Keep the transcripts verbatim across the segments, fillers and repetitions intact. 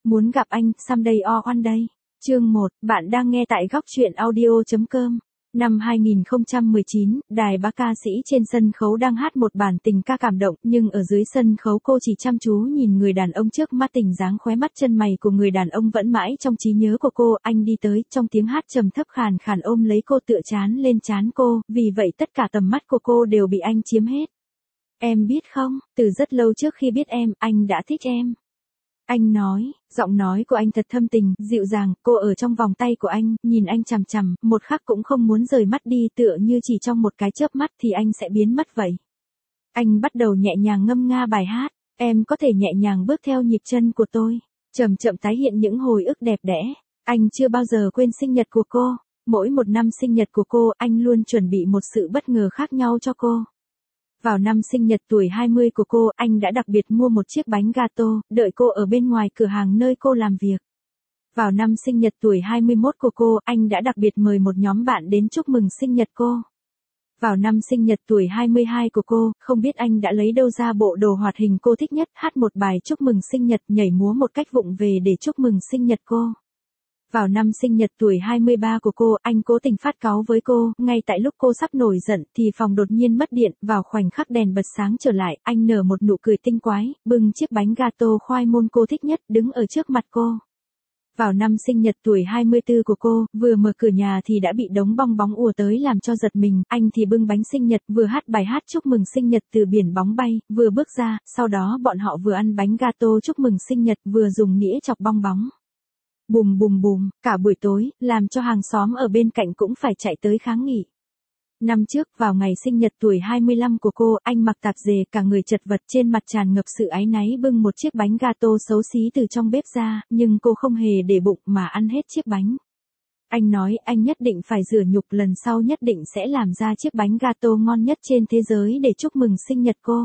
Muốn gặp anh, someday or one day. Chương một, bạn đang nghe tại góc truyện audio chấm com. Năm hai nghìn không trăm mười chín, đài ba ca sĩ trên sân khấu đang hát một bản tình ca cảm động, nhưng ở dưới sân khấu cô chỉ chăm chú nhìn người đàn ông trước mắt, tình dáng khóe mắt chân mày của người đàn ông vẫn mãi trong trí nhớ của cô. Anh đi tới, trong tiếng hát trầm thấp khàn khàn ôm lấy cô, tựa trán lên trán cô, vì vậy tất cả tầm mắt của cô đều bị anh chiếm hết. Em biết không, từ rất lâu trước khi biết em, anh đã thích em. Anh nói, giọng nói của anh thật thâm tình, dịu dàng, cô ở trong vòng tay của anh, nhìn anh chằm chằm, một khắc cũng không muốn rời mắt đi, tựa như chỉ trong một cái chớp mắt thì anh sẽ biến mất vậy. Anh bắt đầu nhẹ nhàng ngâm nga bài hát, em có thể nhẹ nhàng bước theo nhịp chân của tôi, chậm chậm tái hiện những hồi ức đẹp đẽ. Anh chưa bao giờ quên sinh nhật của cô, mỗi một năm sinh nhật của cô, anh luôn chuẩn bị một sự bất ngờ khác nhau cho cô. Vào năm sinh nhật tuổi hai mươi của cô, anh đã đặc biệt mua một chiếc bánh gato, đợi cô ở bên ngoài cửa hàng nơi cô làm việc. Vào năm sinh nhật tuổi hai mươi mốt của cô, anh đã đặc biệt mời một nhóm bạn đến chúc mừng sinh nhật cô. Vào năm sinh nhật tuổi hai mươi hai của cô, không biết anh đã lấy đâu ra bộ đồ hoạt hình cô thích nhất, hát một bài chúc mừng sinh nhật, nhảy múa một cách vụng về để chúc mừng sinh nhật cô. Vào năm sinh nhật tuổi hai mươi ba của cô, anh cố tình phát cáu với cô, ngay tại lúc cô sắp nổi giận thì phòng đột nhiên mất điện, vào khoảnh khắc đèn bật sáng trở lại, anh nở một nụ cười tinh quái, bưng chiếc bánh gato khoai môn cô thích nhất, đứng ở trước mặt cô. Vào năm sinh nhật tuổi hai mươi tư của cô, vừa mở cửa nhà thì đã bị đống bong bóng ùa tới làm cho giật mình, anh thì bưng bánh sinh nhật, vừa hát bài hát chúc mừng sinh nhật từ biển bóng bay, vừa bước ra, sau đó bọn họ vừa ăn bánh gato chúc mừng sinh nhật, vừa dùng nĩa chọc bong bóng. Bùm bùm bùm, cả buổi tối, làm cho hàng xóm ở bên cạnh cũng phải chạy tới kháng nghị. Năm trước, vào ngày sinh nhật tuổi hai mươi lăm của cô, anh mặc tạp dề, cả người chật vật, trên mặt tràn ngập sự áy náy, bưng một chiếc bánh gato xấu xí từ trong bếp ra, nhưng cô không hề để bụng mà ăn hết chiếc bánh. Anh nói anh nhất định phải rửa nhục, lần sau nhất định sẽ làm ra chiếc bánh gato ngon nhất trên thế giới để chúc mừng sinh nhật cô.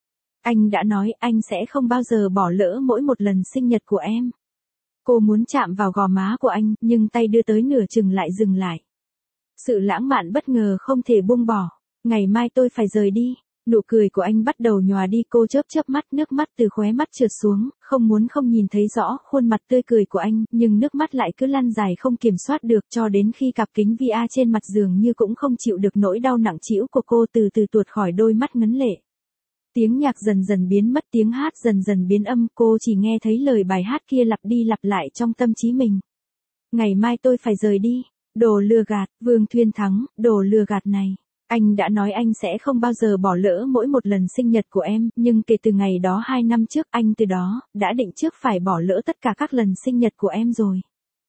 Anh đã nói anh sẽ không bao giờ bỏ lỡ mỗi một lần sinh nhật của em. Cô muốn chạm vào gò má của anh, nhưng tay đưa tới nửa chừng lại dừng lại. Sự lãng mạn bất ngờ không thể buông bỏ. Ngày mai tôi phải rời đi. Nụ cười của anh bắt đầu nhòa đi, cô chớp chớp mắt, nước mắt từ khóe mắt trượt xuống, không muốn không nhìn thấy rõ khuôn mặt tươi cười của anh, nhưng nước mắt lại cứ lăn dài không kiểm soát được, cho đến khi cặp kính vi a trên mặt dường như cũng không chịu được nỗi đau nặng trĩu của cô, từ từ tuột khỏi đôi mắt ngấn lệ. Tiếng nhạc dần dần biến mất, tiếng hát dần dần biến âm, cô chỉ nghe thấy lời bài hát kia lặp đi lặp lại trong tâm trí mình. Ngày mai tôi phải rời đi, đồ lừa gạt, Vương Thuyên Thắng, đồ lừa gạt này. Anh đã nói anh sẽ không bao giờ bỏ lỡ mỗi một lần sinh nhật của em, nhưng kể từ ngày đó hai năm trước, anh từ đó, đã định trước phải bỏ lỡ tất cả các lần sinh nhật của em rồi.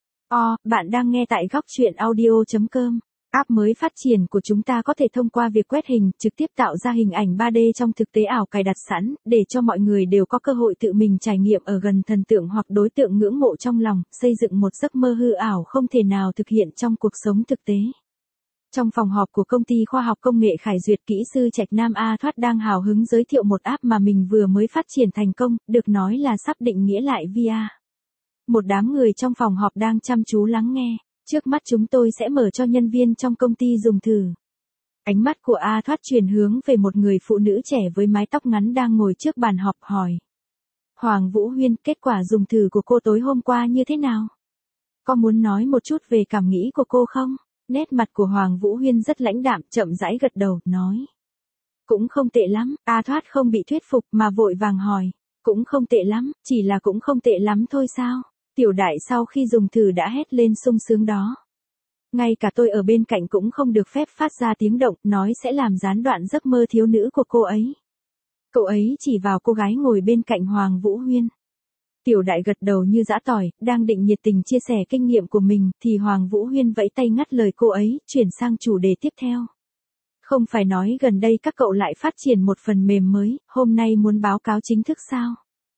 O, bạn đang nghe tại góc truyện audio chấm com. App mới phát triển của chúng ta có thể thông qua việc quét hình, trực tiếp tạo ra hình ảnh ba D trong thực tế ảo cài đặt sẵn, để cho mọi người đều có cơ hội tự mình trải nghiệm ở gần thần tượng hoặc đối tượng ngưỡng mộ trong lòng, xây dựng một giấc mơ hư ảo không thể nào thực hiện trong cuộc sống thực tế. Trong phòng họp của công ty khoa học công nghệ Khải Duyệt, kỹ sư Trạch Nam A Thoát đang hào hứng giới thiệu một app mà mình vừa mới phát triển thành công, được nói là sắp định nghĩa lại vê rờ. Một đám người trong phòng họp đang chăm chú lắng nghe. Trước mắt chúng tôi sẽ mở cho nhân viên trong công ty dùng thử. Ánh mắt của A Thoát chuyển hướng về một người phụ nữ trẻ với mái tóc ngắn đang ngồi trước bàn họp, hỏi. Hoàng Vũ Huyên, kết quả dùng thử của cô tối hôm qua như thế nào? Có muốn nói một chút về cảm nghĩ của cô không? Nét mặt của Hoàng Vũ Huyên rất lãnh đạm, chậm rãi gật đầu, nói. Cũng không tệ lắm. A Thoát không bị thuyết phục mà vội vàng hỏi. Cũng không tệ lắm, chỉ là cũng không tệ lắm thôi sao? Tiểu Đại sau khi dùng thử đã hét lên sung sướng đó. Ngay cả tôi ở bên cạnh cũng không được phép phát ra tiếng động, nói sẽ làm gián đoạn giấc mơ thiếu nữ của cô ấy. Cậu ấy chỉ vào cô gái ngồi bên cạnh Hoàng Vũ Huyên. Tiểu Đại gật đầu như giã tỏi, đang định nhiệt tình chia sẻ kinh nghiệm của mình, thì Hoàng Vũ Huyên vẫy tay ngắt lời cô ấy, chuyển sang chủ đề tiếp theo. Không phải nói gần đây các cậu lại phát triển một phần mềm mới, hôm nay muốn báo cáo chính thức sao?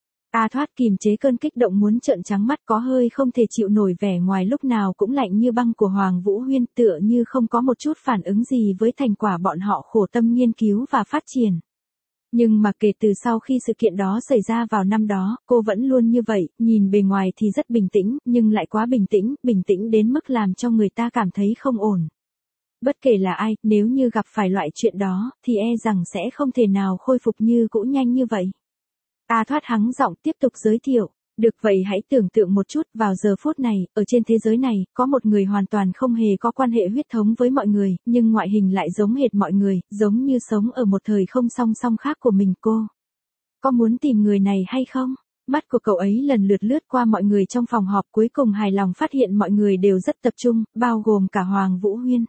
A Thoát kìm chế cơn kích động muốn trợn trắng mắt, có hơi không thể chịu nổi vẻ ngoài lúc nào cũng lạnh như băng của Hoàng Vũ Huyên, tựa như không có một chút phản ứng gì với thành quả bọn họ khổ tâm nghiên cứu và phát triển. Nhưng mà kể từ sau khi sự kiện đó xảy ra vào năm đó, cô vẫn luôn như vậy, nhìn bề ngoài thì rất bình tĩnh, nhưng lại quá bình tĩnh, bình tĩnh đến mức làm cho người ta cảm thấy không ổn. Bất kể là ai, nếu như gặp phải loại chuyện đó, thì e rằng sẽ không thể nào khôi phục như cũ nhanh như vậy. A Thoát hắng giọng tiếp tục giới thiệu. Được vậy hãy tưởng tượng một chút, vào giờ phút này, ở trên thế giới này, có một người hoàn toàn không hề có quan hệ huyết thống với mọi người, nhưng ngoại hình lại giống hệt mọi người, giống như sống ở một thời không song song khác của mình cô. Có muốn tìm người này hay không? Mắt của cậu ấy lần lượt lướt qua mọi người trong phòng họp, cuối cùng hài lòng phát hiện mọi người đều rất tập trung, bao gồm cả Hoàng Vũ Huyên.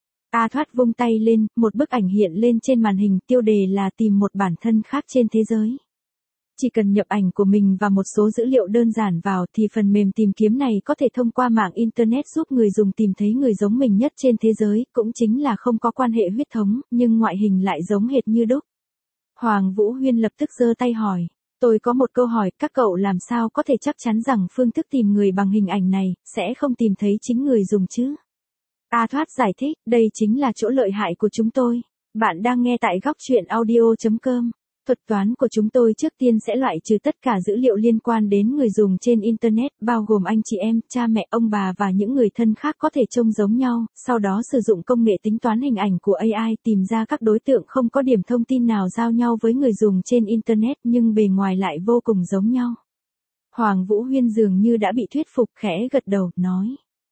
A Thoát vung tay lên, một bức ảnh hiện lên trên màn hình, tiêu đề là tìm một bản thân khác trên thế giới. Chỉ cần nhập ảnh của mình và một số dữ liệu đơn giản vào thì phần mềm tìm kiếm này có thể thông qua mạng Internet giúp người dùng tìm thấy người giống mình nhất trên thế giới, cũng chính là không có quan hệ huyết thống, nhưng ngoại hình lại giống hệt như đúc. Hoàng Vũ Huyên lập tức giơ tay hỏi. Tôi có một câu hỏi, các cậu làm sao có thể chắc chắn rằng phương thức tìm người bằng hình ảnh này, sẽ không tìm thấy chính người dùng chứ? A Thoát giải thích, đây chính là chỗ lợi hại của chúng tôi. Bạn đang nghe tại góc truyện audio chấm com. Thuật toán của chúng tôi trước tiên sẽ loại trừ tất cả dữ liệu liên quan đến người dùng trên Internet, bao gồm anh chị em, cha mẹ, ông bà và những người thân khác có thể trông giống nhau, sau đó sử dụng công nghệ tính toán hình ảnh của A I tìm ra các đối tượng không có điểm thông tin nào giao nhau với người dùng trên Internet nhưng bề ngoài lại vô cùng giống nhau. Hoàng Vũ Huyên dường như đã bị thuyết phục, khẽ gật đầu, nói.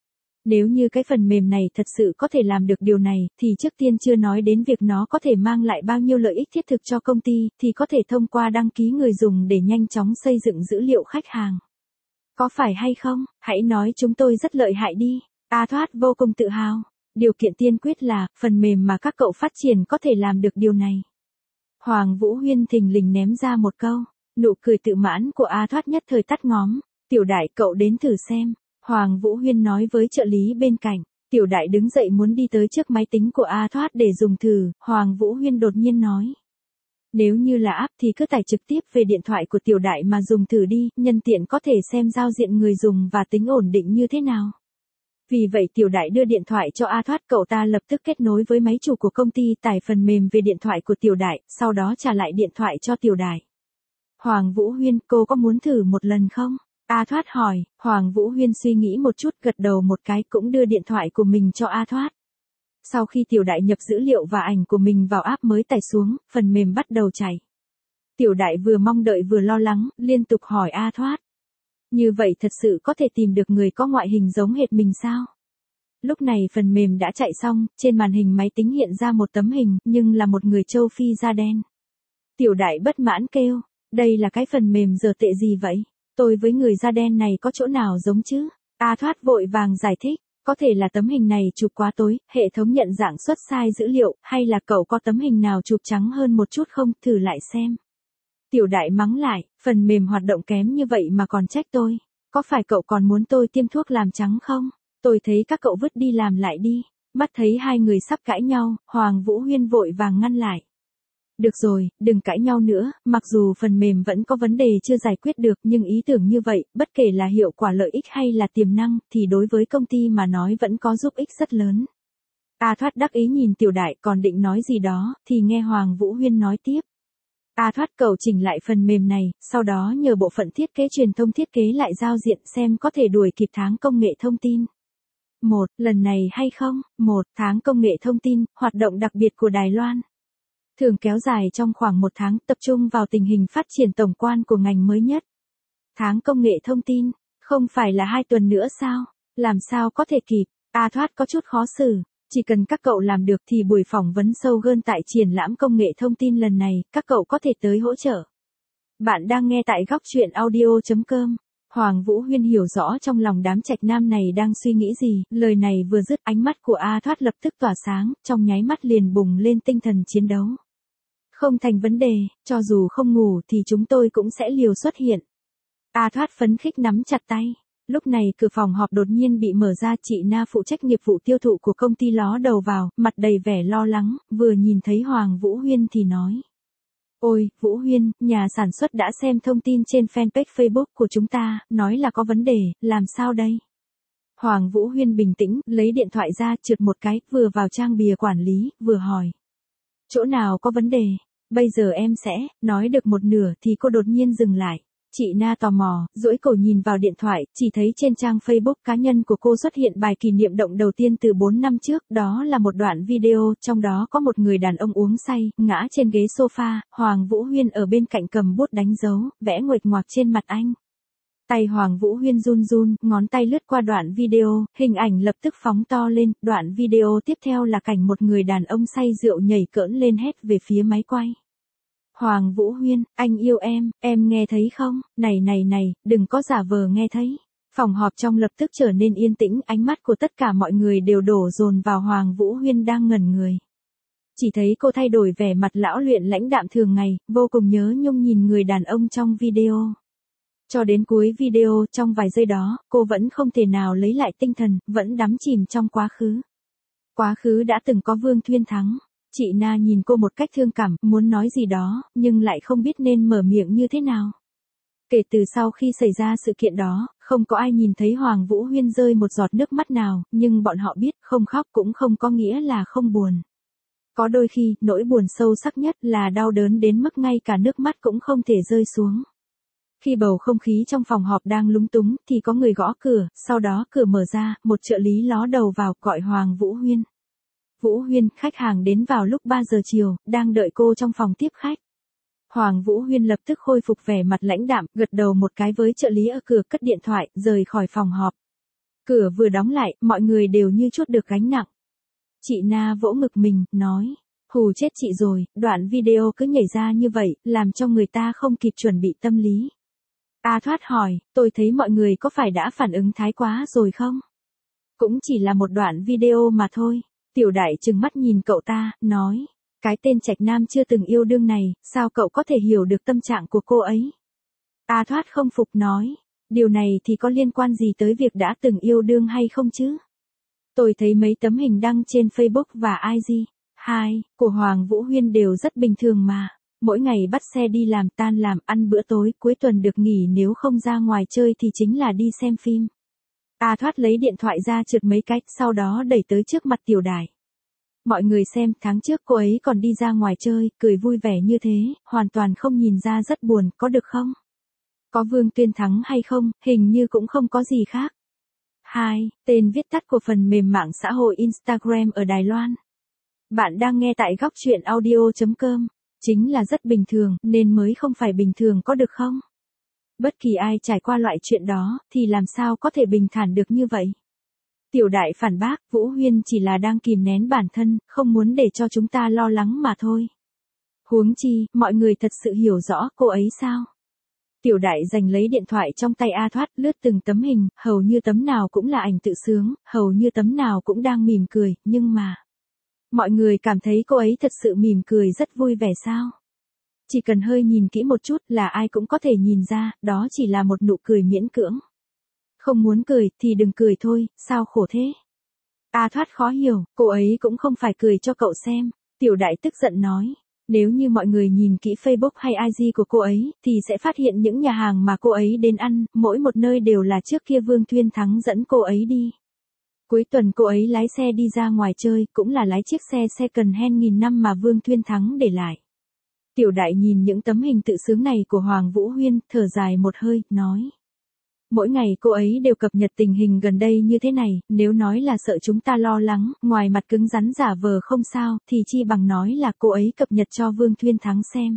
Nếu như cái phần mềm này thật sự có thể làm được điều này, thì trước tiên chưa nói đến việc nó có thể mang lại bao nhiêu lợi ích thiết thực cho công ty, thì có thể thông qua đăng ký người dùng để nhanh chóng xây dựng dữ liệu khách hàng. Có phải hay không? Hãy nói chúng tôi rất lợi hại đi. A Thoát vô cùng tự hào. Điều kiện tiên quyết là, phần mềm mà các cậu phát triển có thể làm được điều này. Hoàng Vũ Huyên thình lình ném ra một câu. Nụ cười tự mãn của A Thoát nhất thời tắt ngóm. Tiểu Đại, cậu đến thử xem. Hoàng Vũ Huyên nói với trợ lý bên cạnh. Tiểu Đại đứng dậy muốn đi tới trước máy tính của A Thoát để dùng thử, Hoàng Vũ Huyên đột nhiên nói. Nếu như là app thì cứ tải trực tiếp về điện thoại của Tiểu Đại mà dùng thử đi, nhân tiện có thể xem giao diện người dùng và tính ổn định như thế nào. Vì vậy Tiểu Đại đưa điện thoại cho A Thoát, cậu ta lập tức kết nối với máy chủ của công ty, tải phần mềm về điện thoại của Tiểu Đại, sau đó trả lại điện thoại cho Tiểu Đại. Hoàng Vũ Huyên, cô có muốn thử một lần không? A Thoát hỏi. Hoàng Vũ Huyên suy nghĩ một chút, gật đầu một cái, cũng đưa điện thoại của mình cho A Thoát. Sau khi Tiểu Đại nhập dữ liệu và ảnh của mình vào app mới tải xuống, phần mềm bắt đầu chạy. Tiểu Đại vừa mong đợi vừa lo lắng, liên tục hỏi A Thoát. Như vậy thật sự có thể tìm được người có ngoại hình giống hệt mình sao? Lúc này phần mềm đã chạy xong, trên màn hình máy tính hiện ra một tấm hình, nhưng là một người châu Phi da đen. Tiểu Đại bất mãn kêu, đây là cái phần mềm dở tệ gì vậy? Tôi với người da đen này có chỗ nào giống chứ? A Thoát vội vàng giải thích, có thể là tấm hình này chụp quá tối, hệ thống nhận dạng xuất sai dữ liệu, hay là cậu có tấm hình nào chụp trắng hơn một chút không, thử lại xem. Tiểu Đại mắng lại, phần mềm hoạt động kém như vậy mà còn trách tôi. Có phải cậu còn muốn tôi tiêm thuốc làm trắng không? Tôi thấy các cậu vứt đi làm lại đi. Mắt thấy hai người sắp cãi nhau, Hoàng Vũ Huyên vội vàng ngăn lại. Được rồi, đừng cãi nhau nữa, mặc dù phần mềm vẫn có vấn đề chưa giải quyết được nhưng ý tưởng như vậy, bất kể là hiệu quả lợi ích hay là tiềm năng, thì đối với công ty mà nói vẫn có giúp ích rất lớn. A Thoát đắc ý nhìn Tiểu Đại còn định nói gì đó, thì nghe Hoàng Vũ Huyên nói tiếp. A Thoát, cậu chỉnh lại phần mềm này, sau đó nhờ bộ phận thiết kế truyền thông thiết kế lại giao diện xem có thể đuổi kịp tháng công nghệ thông tin. Một, lần này hay không? Một, tháng công nghệ thông tin, hoạt động đặc biệt của Đài Loan. Thường kéo dài trong khoảng một tháng, tập trung vào tình hình phát triển tổng quan của ngành mới nhất. Tháng công nghệ thông tin, không phải là hai tuần nữa sao? Làm sao có thể kịp? A Thoát có chút khó xử. Chỉ cần các cậu làm được thì buổi phỏng vấn sâu gơn tại triển lãm công nghệ thông tin lần này, các cậu có thể tới hỗ trợ. Bạn đang nghe tại góc truyện audio chấm com. Hoàng Vũ Huyên hiểu rõ trong lòng đám trạch nam này đang suy nghĩ gì, lời này vừa dứt ánh mắt của A Thoát lập tức tỏa sáng, trong nháy mắt liền bùng lên tinh thần chiến đấu. Không thành vấn đề, cho dù không ngủ thì chúng tôi cũng sẽ liều xuất hiện. A Thoát phấn khích nắm chặt tay. Lúc này cửa phòng họp đột nhiên bị mở ra, chị Na phụ trách nghiệp vụ tiêu thụ của công ty ló đầu vào, mặt đầy vẻ lo lắng, vừa nhìn thấy Hoàng Vũ Huyên thì nói. Ôi, Vũ Huyên, nhà sản xuất đã xem thông tin trên fanpage Facebook của chúng ta, nói là có vấn đề, làm sao đây? Hoàng Vũ Huyên bình tĩnh, lấy điện thoại ra, trượt một cái, vừa vào trang bìa quản lý, vừa hỏi. Chỗ nào có vấn đề? Bây giờ em sẽ, nói được một nửa thì cô đột nhiên dừng lại. Chị Na tò mò, duỗi cổ nhìn vào điện thoại, chỉ thấy trên trang Facebook cá nhân của cô xuất hiện bài kỷ niệm động đầu tiên từ bốn năm trước, đó là một đoạn video, trong đó có một người đàn ông uống say, ngã trên ghế sofa, Hoàng Vũ Huyên ở bên cạnh cầm bút đánh dấu, vẽ nguệch ngoạc trên mặt anh. Tay Hoàng Vũ Huyên run run, ngón tay lướt qua đoạn video, hình ảnh lập tức phóng to lên, đoạn video tiếp theo là cảnh một người đàn ông say rượu nhảy cỡn lên hét về phía máy quay. Hoàng Vũ Huyên, anh yêu em, em nghe thấy không, này này này, đừng có giả vờ nghe thấy. Phòng họp trong lập tức trở nên yên tĩnh, ánh mắt của tất cả mọi người đều đổ dồn vào Hoàng Vũ Huyên đang ngẩn người. Chỉ thấy cô thay đổi vẻ mặt lão luyện lãnh đạm thường ngày, vô cùng nhớ nhung nhìn người đàn ông trong video. Cho đến cuối video, trong vài giây đó, cô vẫn không thể nào lấy lại tinh thần, vẫn đắm chìm trong quá khứ. Quá khứ đã từng có Vương Thuyên Thắng. Chị Na nhìn cô một cách thương cảm, muốn nói gì đó, nhưng lại không biết nên mở miệng như thế nào. Kể từ sau khi xảy ra sự kiện đó, không có ai nhìn thấy Hoàng Vũ Huyên rơi một giọt nước mắt nào, nhưng bọn họ biết không khóc cũng không có nghĩa là không buồn. Có đôi khi, nỗi buồn sâu sắc nhất là đau đớn đến mức ngay cả nước mắt cũng không thể rơi xuống. Khi bầu không khí trong phòng họp đang lúng túng, thì có người gõ cửa, sau đó cửa mở ra, một trợ lý ló đầu vào gọi Hoàng Vũ Huyên. Vũ Huyên, khách hàng đến vào lúc ba giờ chiều, đang đợi cô trong phòng tiếp khách. Hoàng Vũ Huyên lập tức khôi phục vẻ mặt lãnh đạm, gật đầu một cái với trợ lý ở cửa, cất điện thoại, rời khỏi phòng họp. Cửa vừa đóng lại, mọi người đều như trút được gánh nặng. Chị Na vỗ ngực mình, nói, hù chết chị rồi, đoạn video cứ nhảy ra như vậy, làm cho người ta không kịp chuẩn bị tâm lý. A Thoát hỏi, tôi thấy mọi người có phải đã phản ứng thái quá rồi không? Cũng chỉ là một đoạn video mà thôi. Tiểu Đại trừng mắt nhìn cậu ta, nói, cái tên Trạch Nam chưa từng yêu đương này, sao cậu có thể hiểu được tâm trạng của cô ấy? A Thoát không phục nói, điều này thì có liên quan gì tới việc đã từng yêu đương hay không chứ? Tôi thấy mấy tấm hình đăng trên Facebook và i giê, hai, của Hoàng Vũ Huyên đều rất bình thường mà. Mỗi ngày bắt xe đi làm, tan làm, ăn bữa tối, cuối tuần được nghỉ, nếu không ra ngoài chơi thì chính là đi xem phim. A Thoát lấy điện thoại ra trượt mấy cách, sau đó đẩy tới trước mặt Tiểu Đại. Mọi người xem, tháng trước cô ấy còn đi ra ngoài chơi, cười vui vẻ như thế, hoàn toàn không nhìn ra rất buồn, có được không? Có Vương Tuyên Thắng hay không, hình như cũng không có gì khác. hai. Tên viết tắt của phần mềm mạng xã hội Instagram ở Đài Loan. Bạn đang nghe tại góc truyện audio chấm com. Chính là rất bình thường, nên mới không phải bình thường có được không? Bất kỳ ai trải qua loại chuyện đó, thì làm sao có thể bình thản được như vậy? Tiểu Đại phản bác, Vũ Huyên chỉ là đang kìm nén bản thân, không muốn để cho chúng ta lo lắng mà thôi. Huống chi, mọi người thật sự hiểu rõ cô ấy sao? Tiểu Đại giành lấy điện thoại trong tay A Thoát, lướt từng tấm hình, hầu như tấm nào cũng là ảnh tự sướng, hầu như tấm nào cũng đang mỉm cười, nhưng mà... Mọi người cảm thấy cô ấy thật sự mỉm cười rất vui vẻ sao? Chỉ cần hơi nhìn kỹ một chút là ai cũng có thể nhìn ra, đó chỉ là một nụ cười miễn cưỡng. Không muốn cười thì đừng cười thôi, sao khổ thế? A Thoát khó hiểu, cô ấy cũng không phải cười cho cậu xem. Tiểu Đại tức giận nói, nếu như mọi người nhìn kỹ Facebook hay i giê của cô ấy, thì sẽ phát hiện những nhà hàng mà cô ấy đến ăn, mỗi một nơi đều là trước kia Vương Thuyên Thắng dẫn cô ấy đi. Cuối tuần cô ấy lái xe đi ra ngoài chơi, cũng là lái chiếc xe second hand nghìn năm mà Vương Thuyên Thắng để lại. Tiểu Đại nhìn những tấm hình tự sướng này của Hoàng Vũ Huyên, thở dài một hơi, nói. Mỗi ngày cô ấy đều cập nhật tình hình gần đây như thế này, nếu nói là sợ chúng ta lo lắng, ngoài mặt cứng rắn giả vờ không sao, thì chi bằng nói là cô ấy cập nhật cho Vương Thuyên Thắng xem.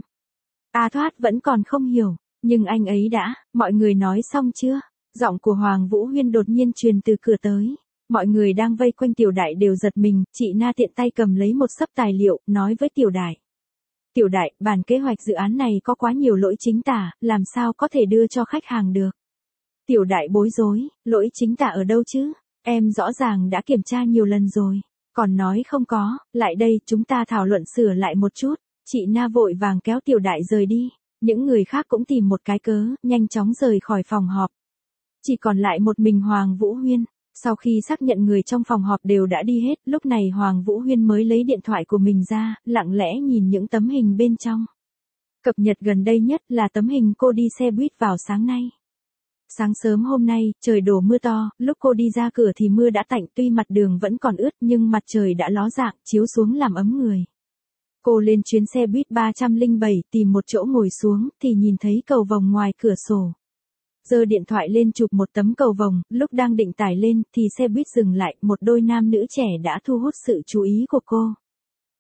A Thoát vẫn còn không hiểu, nhưng anh ấy đã, mọi người nói xong chưa? Giọng của Hoàng Vũ Huyên đột nhiên truyền từ cửa tới. Mọi người đang vây quanh Tiểu Đại đều giật mình, chị Na tiện tay cầm lấy một xấp tài liệu, nói với Tiểu Đại. Tiểu Đại, bản kế hoạch dự án này có quá nhiều lỗi chính tả, làm sao có thể đưa cho khách hàng được. Tiểu Đại bối rối, lỗi chính tả ở đâu chứ? Em rõ ràng đã kiểm tra nhiều lần rồi. Còn nói không có, lại đây, chúng ta thảo luận sửa lại một chút. Chị Na vội vàng kéo Tiểu Đại rời đi. Những người khác cũng tìm một cái cớ, nhanh chóng rời khỏi phòng họp. Chỉ còn lại một mình Hoàng Vũ Huyên. Sau khi xác nhận người trong phòng họp đều đã đi hết, lúc này Hoàng Vũ Huyên mới lấy điện thoại của mình ra, lặng lẽ nhìn những tấm hình bên trong. Cập nhật gần đây nhất là tấm hình cô đi xe buýt vào sáng nay. Sáng sớm hôm nay, trời đổ mưa to, lúc cô đi ra cửa thì mưa đã tạnh, tuy mặt đường vẫn còn ướt nhưng mặt trời đã ló dạng, chiếu xuống làm ấm người. Cô lên chuyến xe buýt ba không bảy, tìm một chỗ ngồi xuống, thì nhìn thấy cầu vồng ngoài cửa sổ. Giơ điện thoại lên chụp một tấm cầu vồng, lúc đang định tải lên, thì xe buýt dừng lại, một đôi nam nữ trẻ đã thu hút sự chú ý của cô.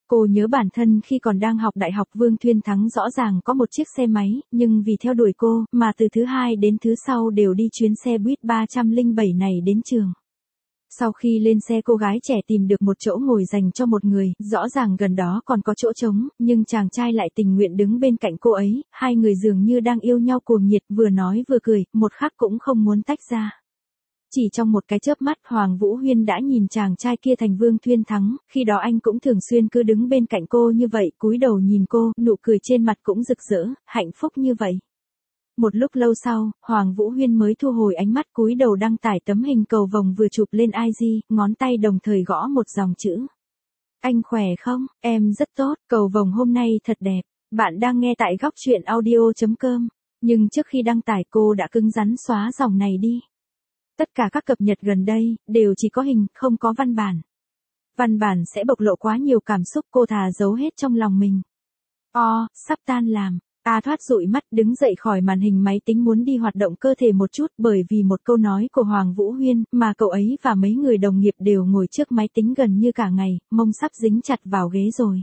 Cô nhớ bản thân khi còn đang học đại học Vương Thuyên Thắng rõ ràng có một chiếc xe máy, nhưng vì theo đuổi cô, mà từ thứ hai đến thứ sau đều đi chuyến xe buýt ba không bảy này đến trường. Sau khi lên xe cô gái trẻ tìm được một chỗ ngồi dành cho một người, rõ ràng gần đó còn có chỗ trống, nhưng chàng trai lại tình nguyện đứng bên cạnh cô ấy, hai người dường như đang yêu nhau cuồng nhiệt, vừa nói vừa cười, một khắc cũng không muốn tách ra. Chỉ trong một cái chớp mắt Hoàng Vũ Huyên đã nhìn chàng trai kia thành Vương Thuyên Thắng, khi đó anh cũng thường xuyên cứ đứng bên cạnh cô như vậy, cúi đầu nhìn cô, nụ cười trên mặt cũng rực rỡ, hạnh phúc như vậy. Một lúc lâu sau, Hoàng Vũ Huyên mới thu hồi ánh mắt cúi đầu đăng tải tấm hình cầu vồng vừa chụp lên i giê, ngón tay đồng thời gõ một dòng chữ. Anh khỏe không? Em rất tốt, cầu vồng hôm nay thật đẹp. Bạn đang nghe tại góc truyện audio chấm com. Nhưng trước khi đăng tải cô đã cứng rắn xóa dòng này đi. Tất cả các cập nhật gần đây, đều chỉ có hình, không có văn bản. Văn bản sẽ bộc lộ quá nhiều cảm xúc cô thà giấu hết trong lòng mình. O, sắp tan làm. A Thoát dụi mắt đứng dậy khỏi màn hình máy tính muốn đi hoạt động cơ thể một chút bởi vì một câu nói của Hoàng Vũ Huyên mà cậu ấy và mấy người đồng nghiệp đều ngồi trước máy tính gần như cả ngày, mông sắp dính chặt vào ghế rồi.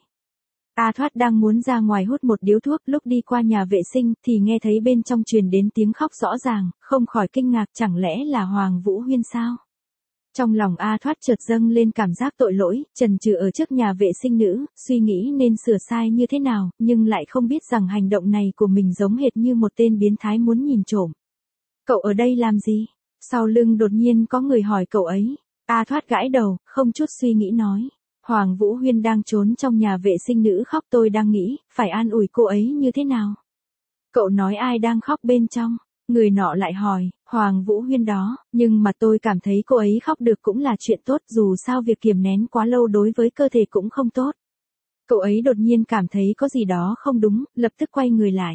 A Thoát đang muốn ra ngoài hút một điếu thuốc lúc đi qua nhà vệ sinh thì nghe thấy bên trong truyền đến tiếng khóc rõ ràng, không khỏi kinh ngạc chẳng lẽ là Hoàng Vũ Huyên sao? Trong lòng A Thoát chợt dâng lên cảm giác tội lỗi, chần chừ ở trước nhà vệ sinh nữ, suy nghĩ nên sửa sai như thế nào, nhưng lại không biết rằng hành động này của mình giống hệt như một tên biến thái muốn nhìn trộm. Cậu ở đây làm gì? Sau lưng đột nhiên có người hỏi cậu ấy. A Thoát gãi đầu, không chút suy nghĩ nói. Hoàng Vũ Huyên đang trốn trong nhà vệ sinh nữ khóc, tôi đang nghĩ, phải an ủi cô ấy như thế nào? Cậu nói ai đang khóc bên trong? Người nọ lại hỏi, Hoàng Vũ Huyên đó, nhưng mà tôi cảm thấy cô ấy khóc được cũng là chuyện tốt, dù sao việc kiềm nén quá lâu đối với cơ thể cũng không tốt. Cậu ấy đột nhiên cảm thấy có gì đó không đúng, lập tức quay người lại.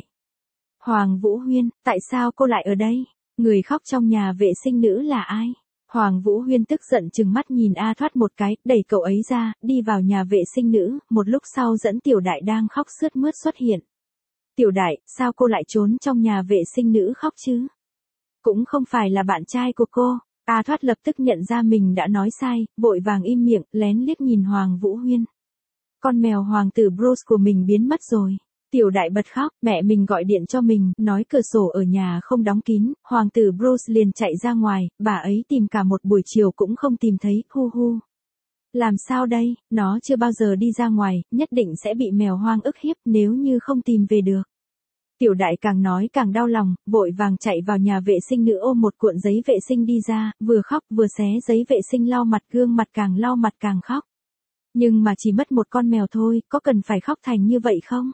Hoàng Vũ Huyên, tại sao cô lại ở đây? Người khóc trong nhà vệ sinh nữ là ai? Hoàng Vũ Huyên tức giận trừng mắt nhìn A Thoát một cái, đẩy cậu ấy ra, đi vào nhà vệ sinh nữ, một lúc sau dẫn Tiểu Đại đang khóc sướt mướt xuất hiện. Tiểu Đại, sao cô lại trốn trong nhà vệ sinh nữ khóc chứ? Cũng không phải là bạn trai của cô. A Thoát lập tức nhận ra mình đã nói sai, vội vàng im miệng, lén liếc nhìn Hoàng Vũ Huyên. Con mèo hoàng tử Bruce của mình biến mất rồi. Tiểu Đại bật khóc, mẹ mình gọi điện cho mình, nói cửa sổ ở nhà không đóng kín, hoàng tử Bruce liền chạy ra ngoài, bà ấy tìm cả một buổi chiều cũng không tìm thấy, hu hu. Làm sao đây, nó chưa bao giờ đi ra ngoài, nhất định sẽ bị mèo hoang ức hiếp nếu như không tìm về được. Tiểu Đại càng nói càng đau lòng, vội vàng chạy vào nhà vệ sinh nữ ôm một cuộn giấy vệ sinh đi ra, vừa khóc vừa xé giấy vệ sinh lau mặt, gương mặt càng lau mặt càng khóc. Nhưng mà chỉ mất một con mèo thôi, có cần phải khóc thành như vậy không?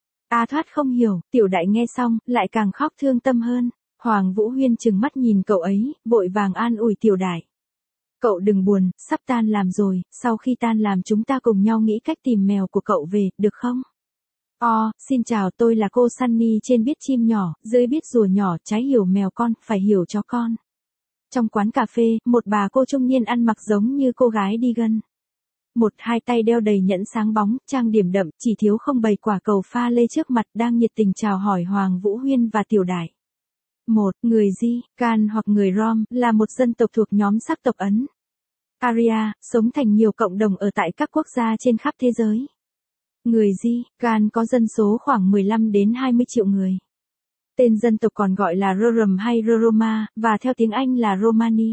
A Thoát không hiểu, Tiểu Đại nghe xong, lại càng khóc thương tâm hơn. Hoàng Vũ Huyên trừng mắt nhìn cậu ấy, vội vàng an ủi Tiểu Đại. Cậu đừng buồn, sắp tan làm rồi, sau khi tan làm chúng ta cùng nhau nghĩ cách tìm mèo của cậu về, được không? O, xin chào, tôi là cô Sunny trên biết chim nhỏ, dưới biết rùa nhỏ, trái hiểu mèo con, phải hiểu chó con. Trong quán cà phê, một bà cô trung niên ăn mặc giống như cô gái đi gân. Một hai tay đeo đầy nhẫn sáng bóng, trang điểm đậm, chỉ thiếu không bày quả cầu pha lê trước mặt, đang nhiệt tình chào hỏi Hoàng Vũ Huyên và Tiểu Đại. Một, người Di, Can hoặc người Rom, là một dân tộc thuộc nhóm sắc tộc Ấn. Arya, sống thành nhiều cộng đồng ở tại các quốc gia trên khắp thế giới. Người Di, Can có dân số khoảng mười lăm đến hai mươi triệu người. Tên dân tộc còn gọi là Roram hay Roroma, và theo tiếng Anh là Romani.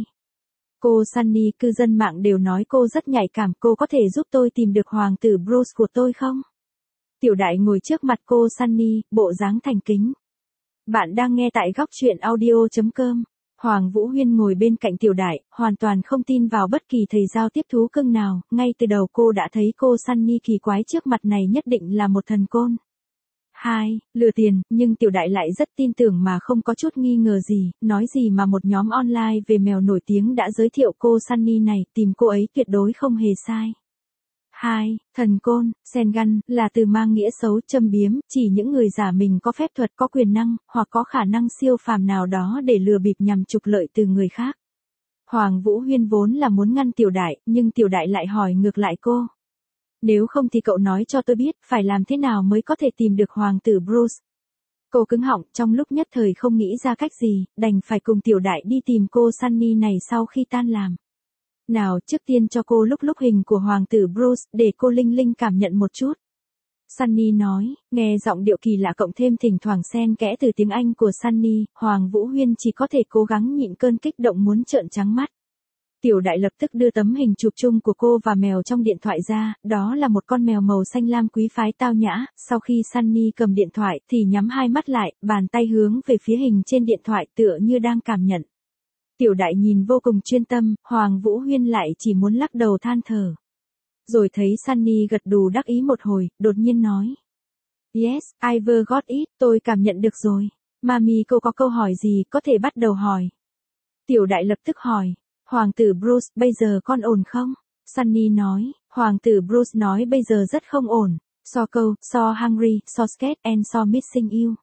Cô Sunny, cư dân mạng đều nói cô rất nhạy cảm, cô có thể giúp tôi tìm được hoàng tử Bruce của tôi không? Tiểu Đại ngồi trước mặt cô Sunny, bộ dáng thành kính. Bạn đang nghe tại góc truyện audio chấm com. Hoàng Vũ Huyên ngồi bên cạnh Tiểu Đại, hoàn toàn không tin vào bất kỳ thầy giao tiếp thú cưng nào, ngay từ đầu cô đã thấy cô Sunny kỳ quái trước mặt này nhất định là một thần côn. Hai, lừa tiền, nhưng Tiểu Đại lại rất tin tưởng mà không có chút nghi ngờ gì, nói gì mà một nhóm online về mèo nổi tiếng đã giới thiệu cô Sunny này, tìm cô ấy tuyệt đối không hề sai. Hai, thần côn, Sengan, là từ mang nghĩa xấu, châm biếm, chỉ những người giả mình có phép thuật, có quyền năng, hoặc có khả năng siêu phàm nào đó để lừa bịp nhằm trục lợi từ người khác. Hoàng Vũ Huyên vốn là muốn ngăn Tiểu Đại, nhưng Tiểu Đại lại hỏi ngược lại cô. Nếu không thì cậu nói cho tôi biết, phải làm thế nào mới có thể tìm được hoàng tử Bruce. Cô cứng họng, trong lúc nhất thời không nghĩ ra cách gì, đành phải cùng Tiểu Đại đi tìm cô Sunny này sau khi tan làm. Nào, trước tiên cho cô lúc lúc hình của hoàng tử Bruce, để cô Linh Linh cảm nhận một chút. Sunny nói, nghe giọng điệu kỳ lạ cộng thêm thỉnh thoảng xen kẽ từ tiếng Anh của Sunny, Hoàng Vũ Huyên chỉ có thể cố gắng nhịn cơn kích động muốn trợn trắng mắt. Tiểu Đại lập tức đưa tấm hình chụp chung của cô và mèo trong điện thoại ra, đó là một con mèo màu xanh lam quý phái tao nhã, sau khi Sunny cầm điện thoại thì nhắm hai mắt lại, bàn tay hướng về phía hình trên điện thoại tựa như đang cảm nhận. Tiểu Đại nhìn vô cùng chuyên tâm, Hoàng Vũ Huyên lại chỉ muốn lắc đầu than thở. Rồi thấy Sunny gật đù đắc ý một hồi, đột nhiên nói. Yes, I've got it, tôi cảm nhận được rồi. Mami cô có câu hỏi gì, có thể bắt đầu hỏi. Tiểu Đại lập tức hỏi. Hoàng tử Bruce, bây giờ con ổn không? Sunny nói. Hoàng tử Bruce nói bây giờ rất không ổn. So câu, so hungry, so scared and so missing you.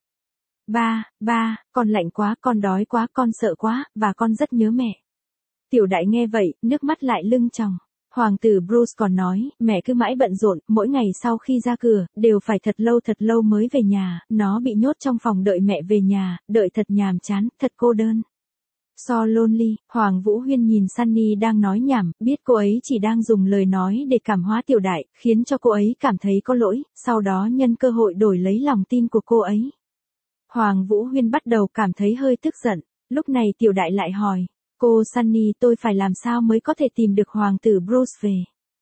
Ba, ba, con lạnh quá, con đói quá, con sợ quá, và con rất nhớ mẹ. Tiểu Đại nghe vậy, nước mắt lại lưng tròng. Hoàng tử Bruce còn nói, mẹ cứ mãi bận rộn, mỗi ngày sau khi ra cửa, đều phải thật lâu thật lâu mới về nhà, nó bị nhốt trong phòng đợi mẹ về nhà, đợi thật nhàm chán, thật cô đơn. So lonely, Hoàng Vũ Huyên nhìn Sunny đang nói nhảm, biết cô ấy chỉ đang dùng lời nói để cảm hóa Tiểu Đại, khiến cho cô ấy cảm thấy có lỗi, sau đó nhân cơ hội đổi lấy lòng tin của cô ấy. Hoàng Vũ Huyên bắt đầu cảm thấy hơi tức giận, lúc này Tiểu Đại lại hỏi. Cô Sunny, tôi phải làm sao mới có thể tìm được hoàng tử Bruce về?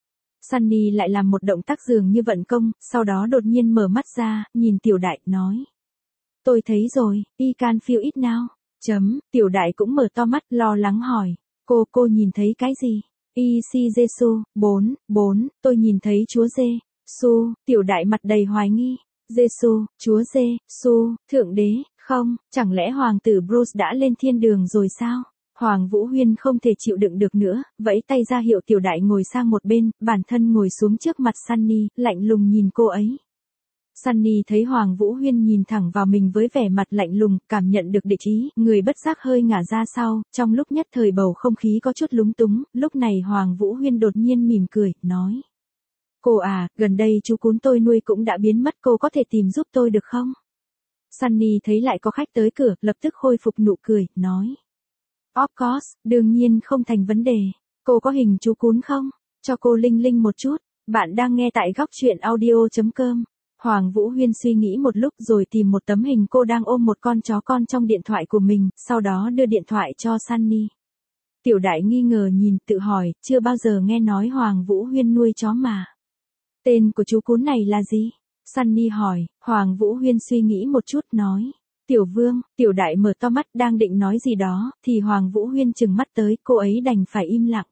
Sunny lại làm một động tác dường như vận công, sau đó đột nhiên mở mắt ra, nhìn Tiểu Đại, nói. Tôi thấy rồi, I can feel it now. Chấm, Tiểu Đại cũng mở to mắt, lo lắng hỏi. Cô, cô nhìn thấy cái gì? I see Jesus, bốn, bốn, tôi nhìn thấy Chúa Giê-xu. Tiểu Đại mặt đầy hoài nghi. Giê-xu, Chúa Giê-xu, Thượng Đế, không, chẳng lẽ hoàng tử Bruce đã lên thiên đường rồi sao? Hoàng Vũ Huyên không thể chịu đựng được nữa, vẫy tay ra hiệu Tiểu Đại ngồi sang một bên, bản thân ngồi xuống trước mặt Sunny, lạnh lùng nhìn cô ấy. Sunny thấy Hoàng Vũ Huyên nhìn thẳng vào mình với vẻ mặt lạnh lùng, cảm nhận được địch ý, người bất giác hơi ngả ra sau, trong lúc nhất thời bầu không khí có chút lúng túng, lúc này Hoàng Vũ Huyên đột nhiên mỉm cười, nói. Cô à, gần đây chú cún tôi nuôi cũng đã biến mất, cô có thể tìm giúp tôi được không? Sunny thấy lại có khách tới cửa, lập tức khôi phục nụ cười, nói. Of course, đương nhiên không thành vấn đề. Cô có hình chú cún không? Cho cô Linh Linh một chút. Bạn đang nghe tại góc truyện audio chấm com. Hoàng Vũ Huyên suy nghĩ một lúc rồi tìm một tấm hình cô đang ôm một con chó con trong điện thoại của mình, sau đó đưa điện thoại cho Sunny. Tiểu Đại nghi ngờ nhìn, tự hỏi, chưa bao giờ nghe nói Hoàng Vũ Huyên nuôi chó mà. Tên của chú cún này là gì? Sunny hỏi, Hoàng Vũ Huyên suy nghĩ một chút, nói. Tiểu Vương, Tiểu Đại mở to mắt đang định nói gì đó, thì Hoàng Vũ Huyên trừng mắt tới, cô ấy đành phải im lặng.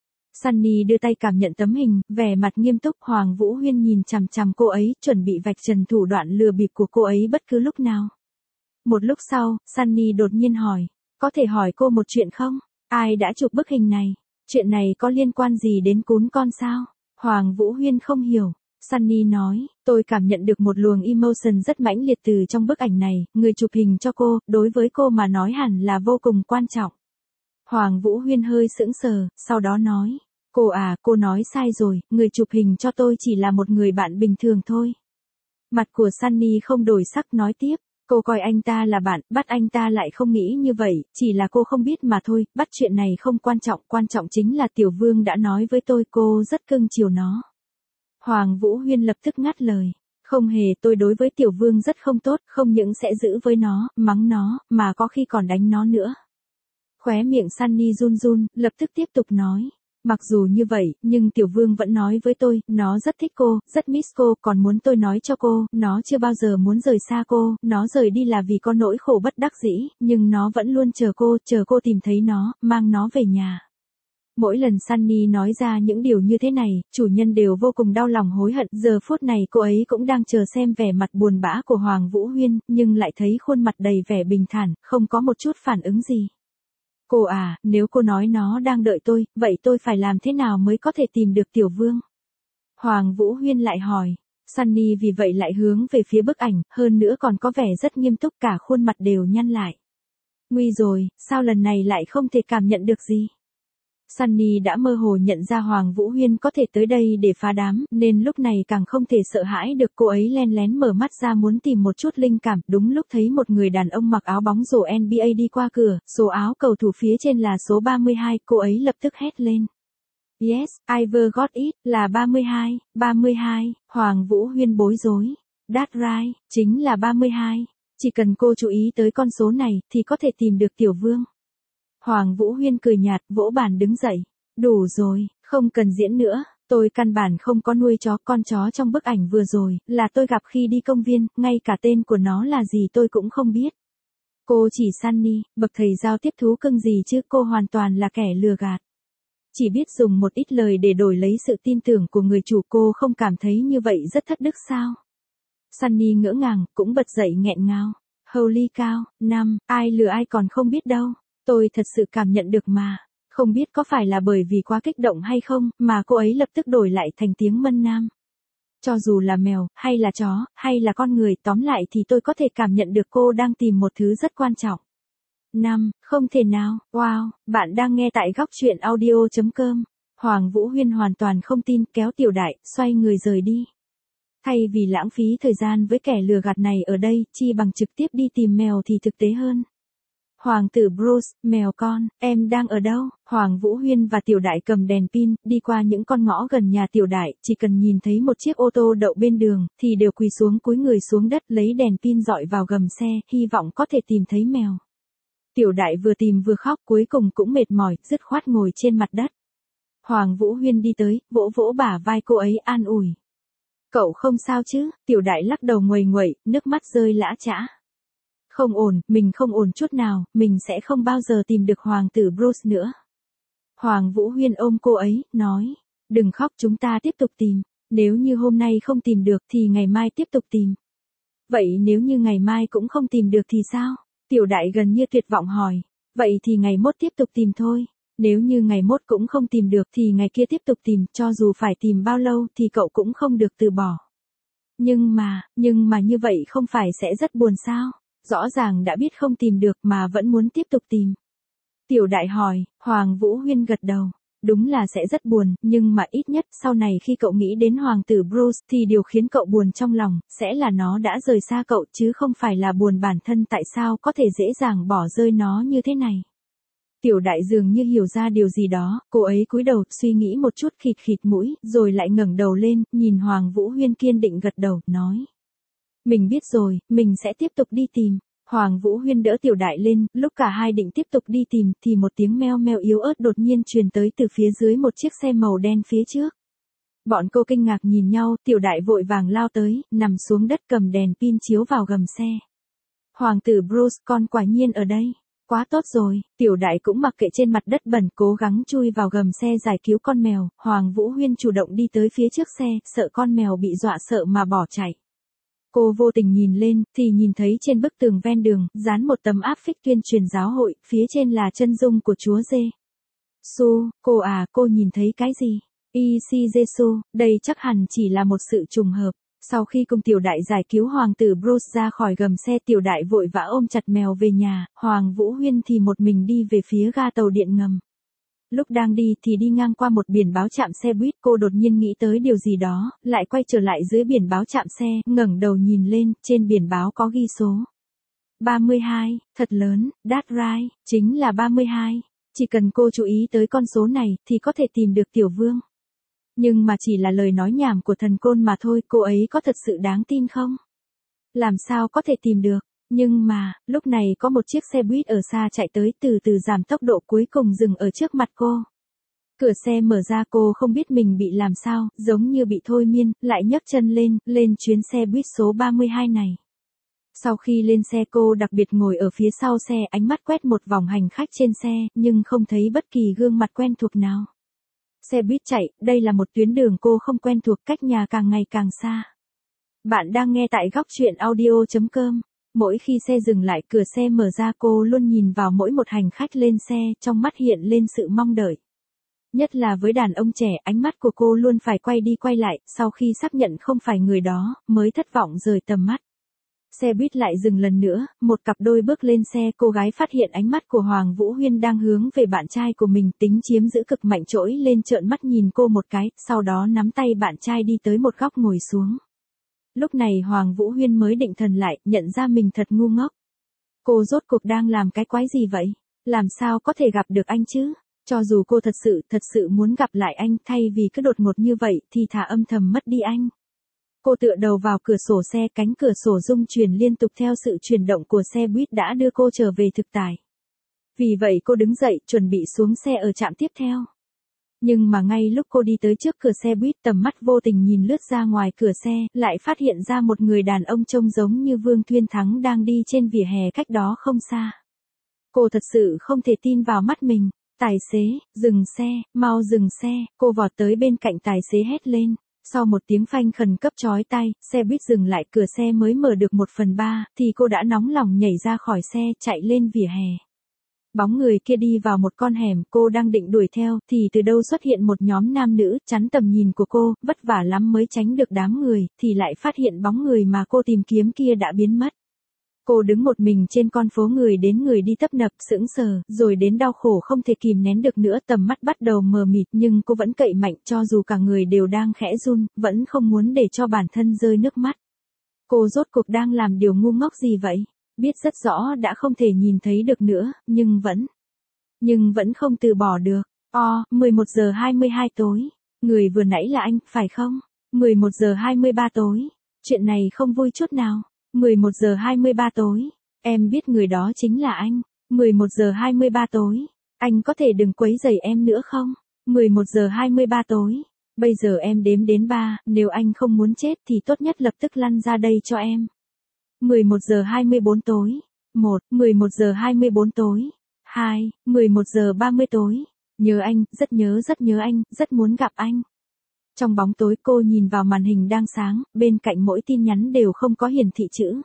Sunny đưa tay cảm nhận tấm hình, vẻ mặt nghiêm túc, Hoàng Vũ Huyên nhìn chằm chằm cô ấy, chuẩn bị vạch trần thủ đoạn lừa bịp của cô ấy bất cứ lúc nào. Một lúc sau, Sunny đột nhiên hỏi, có thể hỏi cô một chuyện không? Ai đã chụp bức hình này? Chuyện này có liên quan gì đến cún con sao? Hoàng Vũ Huyên không hiểu. Sunny nói, tôi cảm nhận được một luồng emotion rất mãnh liệt từ trong bức ảnh này, người chụp hình cho cô, đối với cô mà nói hẳn là vô cùng quan trọng. Hoàng Vũ Huyên hơi sững sờ, sau đó nói, cô à, cô nói sai rồi, người chụp hình cho tôi chỉ là một người bạn bình thường thôi. Mặt của Sunny không đổi sắc, nói tiếp, cô coi anh ta là bạn, bắt anh ta lại không nghĩ như vậy, chỉ là cô không biết mà thôi, bắt chuyện này không quan trọng, quan trọng chính là Tiểu Vương đã nói với tôi cô rất cưng chiều nó. Hoàng Vũ Huyên lập tức ngắt lời. Không hề, tôi đối với Tiểu Vương rất không tốt, không những sẽ giữ với nó, mắng nó, mà có khi còn đánh nó nữa. Khóe miệng Sunny run run, lập tức tiếp tục nói. Mặc dù như vậy, nhưng Tiểu Vương vẫn nói với tôi, nó rất thích cô, rất miss cô, còn muốn tôi nói cho cô, nó chưa bao giờ muốn rời xa cô, nó rời đi là vì có nỗi khổ bất đắc dĩ, nhưng nó vẫn luôn chờ cô, chờ cô tìm thấy nó, mang nó về nhà. Mỗi lần Sunny nói ra những điều như thế này, chủ nhân đều vô cùng đau lòng hối hận, giờ phút này cô ấy cũng đang chờ xem vẻ mặt buồn bã của Hoàng Vũ Huyên, nhưng lại thấy khuôn mặt đầy vẻ bình thản, không có một chút phản ứng gì. Cô à, nếu cô nói nó đang đợi tôi, vậy tôi phải làm thế nào mới có thể tìm được Tiểu Vương? Hoàng Vũ Huyên lại hỏi. Sunny vì vậy lại hướng về phía bức ảnh, hơn nữa còn có vẻ rất nghiêm túc, cả khuôn mặt đều nhăn lại. Nguy rồi, sao lần này lại không thể cảm nhận được gì? Sunny đã mơ hồ nhận ra Hoàng Vũ Huyên có thể tới đây để phá đám, nên lúc này càng không thể sợ hãi được, cô ấy len lén mở mắt ra muốn tìm một chút linh cảm, đúng lúc thấy một người đàn ông mặc áo bóng rổ N B A đi qua cửa, số áo cầu thủ phía trên là số ba mươi hai, cô ấy lập tức hét lên. Yes, I've got it, là ba mươi hai, ba mươi hai, Hoàng Vũ Huyên bối rối. That's right, chính là ba mươi hai. Chỉ cần cô chú ý tới con số này, thì có thể tìm được Tiểu Vương. Hoàng Vũ Huyên cười nhạt, vỗ bàn đứng dậy. Đủ rồi, không cần diễn nữa, tôi căn bản không có nuôi chó, con chó trong bức ảnh vừa rồi, là tôi gặp khi đi công viên, ngay cả tên của nó là gì tôi cũng không biết. Cô chỉ Sunny, bậc thầy giao tiếp thú cưng gì chứ, cô hoàn toàn là kẻ lừa gạt. Chỉ biết dùng một ít lời để đổi lấy sự tin tưởng của người chủ, cô không cảm thấy như vậy rất thất đức sao? Sunny ngỡ ngàng, cũng bật dậy nghẹn ngào. Holy cow, năm, ai lừa ai còn không biết đâu. Tôi thật sự cảm nhận được mà. Không biết có phải là bởi vì quá kích động hay không, mà cô ấy lập tức đổi lại thành tiếng Mân Nam. Cho dù là mèo, hay là chó, hay là con người, tóm lại thì tôi có thể cảm nhận được cô đang tìm một thứ rất quan trọng. năm, không thể nào, wow, bạn đang nghe tại góc truyện audio chấm com. Hoàng Vũ Huyên hoàn toàn không tin, kéo Tiểu Đại, xoay người rời đi. Thay vì lãng phí thời gian với kẻ lừa gạt này ở đây, chi bằng trực tiếp đi tìm mèo thì thực tế hơn. Hoàng tử Bruce, mèo con, em đang ở đâu? Hoàng Vũ Huyên và Tiểu Đại cầm đèn pin, đi qua những con ngõ gần nhà Tiểu Đại, chỉ cần nhìn thấy một chiếc ô tô đậu bên đường, thì đều quỳ xuống cúi người xuống đất lấy đèn pin dọi vào gầm xe, hy vọng có thể tìm thấy mèo. Tiểu Đại vừa tìm vừa khóc, cuối cùng cũng mệt mỏi, dứt khoát ngồi trên mặt đất. Hoàng Vũ Huyên đi tới, vỗ vỗ bả vai cô ấy an ủi. Cậu không sao chứ? Tiểu Đại lắc đầu nguầy nguậy, nước mắt rơi lã chã. Không ổn, mình không ổn chút nào, mình sẽ không bao giờ tìm được Hoàng tử Bruce nữa. Hoàng Vũ Huyên ôm cô ấy, nói, đừng khóc, chúng ta tiếp tục tìm, nếu như hôm nay không tìm được thì ngày mai tiếp tục tìm. Vậy nếu như ngày mai cũng không tìm được thì sao? Tiểu Đại gần như tuyệt vọng hỏi, vậy thì ngày mốt tiếp tục tìm thôi. Nếu như ngày mốt cũng không tìm được thì ngày kia tiếp tục tìm, cho dù phải tìm bao lâu thì cậu cũng không được từ bỏ. Nhưng mà, nhưng mà như vậy không phải sẽ rất buồn sao? Rõ ràng đã biết không tìm được mà vẫn muốn tiếp tục tìm. Tiểu Đại hỏi, Hoàng Vũ Huyên gật đầu. Đúng là sẽ rất buồn, nhưng mà ít nhất sau này khi cậu nghĩ đến Hoàng tử Bruce thì điều khiến cậu buồn trong lòng, sẽ là nó đã rời xa cậu chứ không phải là buồn bản thân tại sao có thể dễ dàng bỏ rơi nó như thế này. Tiểu Đại dường như hiểu ra điều gì đó, cô ấy cúi đầu, suy nghĩ một chút khịt khịt mũi, rồi lại ngẩng đầu lên, nhìn Hoàng Vũ Huyên kiên định gật đầu, nói. Mình biết rồi, mình sẽ tiếp tục đi tìm. Hoàng Vũ Huyên đỡ Tiểu Đại lên, lúc cả hai định tiếp tục đi tìm, thì một tiếng meo meo yếu ớt đột nhiên truyền tới từ phía dưới một chiếc xe màu đen phía trước. Bọn cô kinh ngạc nhìn nhau, Tiểu Đại vội vàng lao tới, nằm xuống đất cầm đèn pin chiếu vào gầm xe. Hoàng tử Bruce, con quả nhiên ở đây. Quá tốt rồi, Tiểu Đại cũng mặc kệ trên mặt đất bẩn, cố gắng chui vào gầm xe giải cứu con mèo. Hoàng Vũ Huyên chủ động đi tới phía trước xe, sợ con mèo bị dọa sợ mà bỏ chạy. Cô vô tình nhìn lên, thì nhìn thấy trên bức tường ven đường, dán một tấm áp phích tuyên truyền giáo hội, phía trên là chân dung của Chúa Giê Su. Cô à, cô nhìn thấy cái gì? i xê Giê-xu, đây chắc hẳn chỉ là một sự trùng hợp. Sau khi cùng Tiểu Đại giải cứu Hoàng tử Bruce ra khỏi gầm xe, Tiểu Đại vội vã ôm chặt mèo về nhà, Hoàng Vũ Huyên thì một mình đi về phía ga tàu điện ngầm. Lúc đang đi thì đi ngang qua một biển báo trạm xe buýt, cô đột nhiên nghĩ tới điều gì đó, lại quay trở lại dưới biển báo trạm xe, ngẩng đầu nhìn lên, trên biển báo có ghi số. ba mươi hai, thật lớn, that's right, chính là ba mươi hai. Chỉ cần cô chú ý tới con số này, thì có thể tìm được Tiểu Vương. Nhưng mà chỉ là lời nói nhảm của thần côn mà thôi, cô ấy có thật sự đáng tin không? Làm sao có thể tìm được? Nhưng mà, lúc này có một chiếc xe buýt ở xa chạy tới, từ từ giảm tốc độ, cuối cùng dừng ở trước mặt cô. Cửa xe mở ra, cô không biết mình bị làm sao, giống như bị thôi miên, lại nhấc chân lên, lên chuyến xe buýt số ba mươi hai này. Sau khi lên xe, cô đặc biệt ngồi ở phía sau xe, ánh mắt quét một vòng hành khách trên xe, nhưng không thấy bất kỳ gương mặt quen thuộc nào. Xe buýt chạy, đây là một tuyến đường cô không quen thuộc, cách nhà càng ngày càng xa. Bạn đang nghe tại góc truyện audio chấm com. Mỗi khi xe dừng lại, cửa xe mở ra, cô luôn nhìn vào mỗi một hành khách lên xe, trong mắt hiện lên sự mong đợi. Nhất là với đàn ông trẻ, ánh mắt của cô luôn phải quay đi quay lại, sau khi xác nhận không phải người đó, mới thất vọng rời tầm mắt. Xe buýt lại dừng lần nữa, một cặp đôi bước lên xe, cô gái phát hiện ánh mắt của Hoàng Vũ Huyên đang hướng về bạn trai của mình, tính chiếm giữ cực mạnh trỗi lên trợn mắt nhìn cô một cái, sau đó nắm tay bạn trai đi tới một góc ngồi xuống. Lúc này Hoàng Vũ Huyên mới định thần lại, nhận ra mình thật ngu ngốc. Cô rốt cuộc đang làm cái quái gì vậy? Làm sao có thể gặp được anh chứ? Cho dù cô thật sự, thật sự muốn gặp lại anh, thay vì cứ đột ngột như vậy thì thà âm thầm mất đi anh. Cô tựa đầu vào cửa sổ xe, cánh cửa sổ rung chuyển liên tục theo sự chuyển động của xe buýt đã đưa cô trở về thực tại. Vì vậy cô đứng dậy, chuẩn bị xuống xe ở trạm tiếp theo. Nhưng mà ngay lúc cô đi tới trước cửa xe buýt, tầm mắt vô tình nhìn lướt ra ngoài cửa xe, lại phát hiện ra một người đàn ông trông giống như Vương Thuyên Thắng đang đi trên vỉa hè cách đó không xa. Cô thật sự không thể tin vào mắt mình. Tài xế, dừng xe, mau dừng xe, cô vọt tới bên cạnh tài xế hét lên. Sau một tiếng phanh khẩn cấp chói tai, xe buýt dừng lại, cửa xe mới mở được một phần ba, thì cô đã nóng lòng nhảy ra khỏi xe, chạy lên vỉa hè. Bóng người kia đi vào một con hẻm, cô đang định đuổi theo, thì từ đâu xuất hiện một nhóm nam nữ, chắn tầm nhìn của cô, vất vả lắm mới tránh được đám người, thì lại phát hiện bóng người mà cô tìm kiếm kia đã biến mất. Cô đứng một mình trên con phố, người đến người đi tấp nập, sững sờ, rồi đến đau khổ không thể kìm nén được nữa, tầm mắt bắt đầu mờ mịt, nhưng cô vẫn cậy mạnh, cho dù cả người đều đang khẽ run, vẫn không muốn để cho bản thân rơi nước mắt. Cô rốt cuộc đang làm điều ngu ngốc gì vậy? Biết rất rõ đã không thể nhìn thấy được nữa, nhưng vẫn, nhưng vẫn không từ bỏ được. O, mười một giờ hai mươi hai tối. Người vừa nãy là anh, phải không? mười một giờ hai mươi ba tối. Chuyện này không vui chút nào. mười một giờ hai mươi ba tối. Em biết người đó chính là anh. mười một giờ hai mươi ba tối. Anh có thể đừng quấy rầy em nữa không? mười một giờ hai mươi ba tối. Bây giờ em đếm đến ba, nếu anh không muốn chết thì tốt nhất lập tức lăn ra đây cho em. mười một giờ hai mươi bốn tối. một, mười một giờ hai mươi bốn tối. hai, mười một giờ ba mươi tối. Nhớ anh, rất nhớ rất nhớ anh, rất muốn gặp anh. Trong bóng tối cô nhìn vào màn hình đang sáng, bên cạnh mỗi tin nhắn đều không có hiển thị chữ.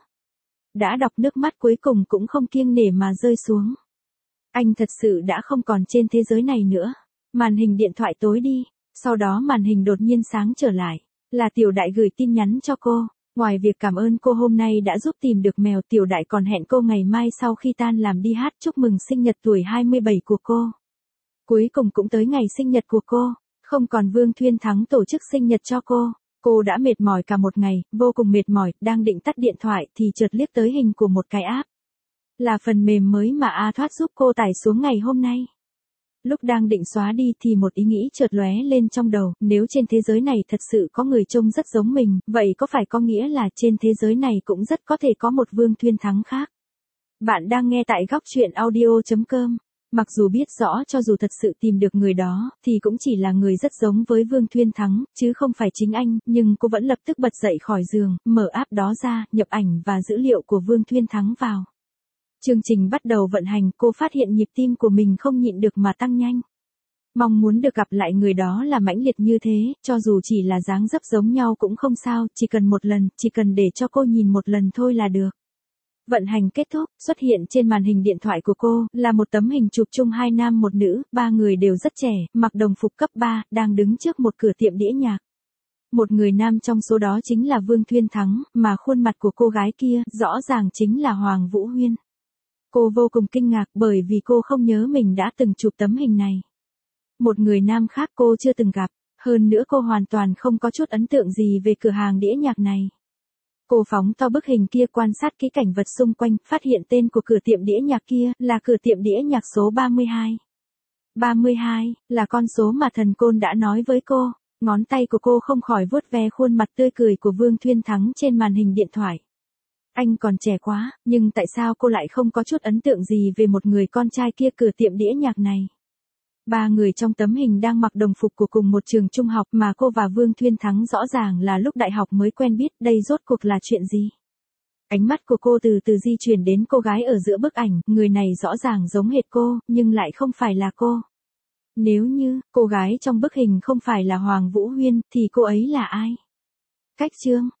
Đã đọc nước mắt cuối cùng cũng không kiêng nể mà rơi xuống. Anh thật sự đã không còn trên thế giới này nữa. Màn hình điện thoại tối đi, sau đó màn hình đột nhiên sáng trở lại. Là Tiểu Đại gửi tin nhắn cho cô. Ngoài việc cảm ơn cô hôm nay đã giúp tìm được mèo, Tiểu Đại còn hẹn cô ngày mai sau khi tan làm đi hát chúc mừng sinh nhật tuổi hai mươi bảy của cô. Cuối cùng cũng tới ngày sinh nhật của cô. Không còn Vương Thuyên Thắng tổ chức sinh nhật cho cô. Cô đã mệt mỏi cả một ngày, vô cùng mệt mỏi, đang định tắt điện thoại thì chợt liếc tới hình của một cái app. Là phần mềm mới mà A Thoát giúp cô tải xuống ngày hôm nay. Lúc đang định xóa đi thì một ý nghĩ chợt lóe lên trong đầu, nếu trên thế giới này thật sự có người trông rất giống mình, vậy có phải có nghĩa là trên thế giới này cũng rất có thể có một Vương Thuyên Thắng khác? Bạn đang nghe tại góc truyện audio chấm com. Mặc dù biết rõ cho dù thật sự tìm được người đó, thì cũng chỉ là người rất giống với Vương Thuyên Thắng, chứ không phải chính anh, nhưng cô vẫn lập tức bật dậy khỏi giường, mở app đó ra, nhập ảnh và dữ liệu của Vương Thuyên Thắng vào. Chương trình bắt đầu vận hành, cô phát hiện nhịp tim của mình không nhịn được mà tăng nhanh. Mong muốn được gặp lại người đó là mãnh liệt như thế, cho dù chỉ là dáng dấp giống nhau cũng không sao, chỉ cần một lần, chỉ cần để cho cô nhìn một lần thôi là được. Vận hành kết thúc, xuất hiện trên màn hình điện thoại của cô, là một tấm hình chụp chung hai nam một nữ, ba người đều rất trẻ, mặc đồng phục cấp ba, đang đứng trước một cửa tiệm đĩa nhạc. Một người nam trong số đó chính là Vương Thuyên Thắng, mà khuôn mặt của cô gái kia, rõ ràng chính là Hoàng Vũ Huyên. Cô vô cùng kinh ngạc bởi vì cô không nhớ mình đã từng chụp tấm hình này. Một người nam khác cô chưa từng gặp, hơn nữa cô hoàn toàn không có chút ấn tượng gì về cửa hàng đĩa nhạc này. Cô phóng to bức hình kia quan sát kỹ cảnh vật xung quanh, phát hiện tên của cửa tiệm đĩa nhạc kia là cửa tiệm đĩa nhạc số ba mươi hai. ba mươi hai là con số mà thần côn đã nói với cô. Ngón tay của cô không khỏi vuốt ve khuôn mặt tươi cười của Vương Thuyên Thắng trên màn hình điện thoại. Anh còn trẻ quá, nhưng tại sao cô lại không có chút ấn tượng gì về một người con trai kia cửa tiệm đĩa nhạc này? Ba người trong tấm hình đang mặc đồng phục của cùng một trường trung học mà cô và Vương Thuyên Thắng rõ ràng là lúc đại học mới quen biết, đây rốt cuộc là chuyện gì? Ánh mắt của cô từ từ di chuyển đến cô gái ở giữa bức ảnh, người này rõ ràng giống hệt cô, nhưng lại không phải là cô. Nếu như, cô gái trong bức hình không phải là Hoàng Vũ Huyên, thì cô ấy là ai? Cách chương,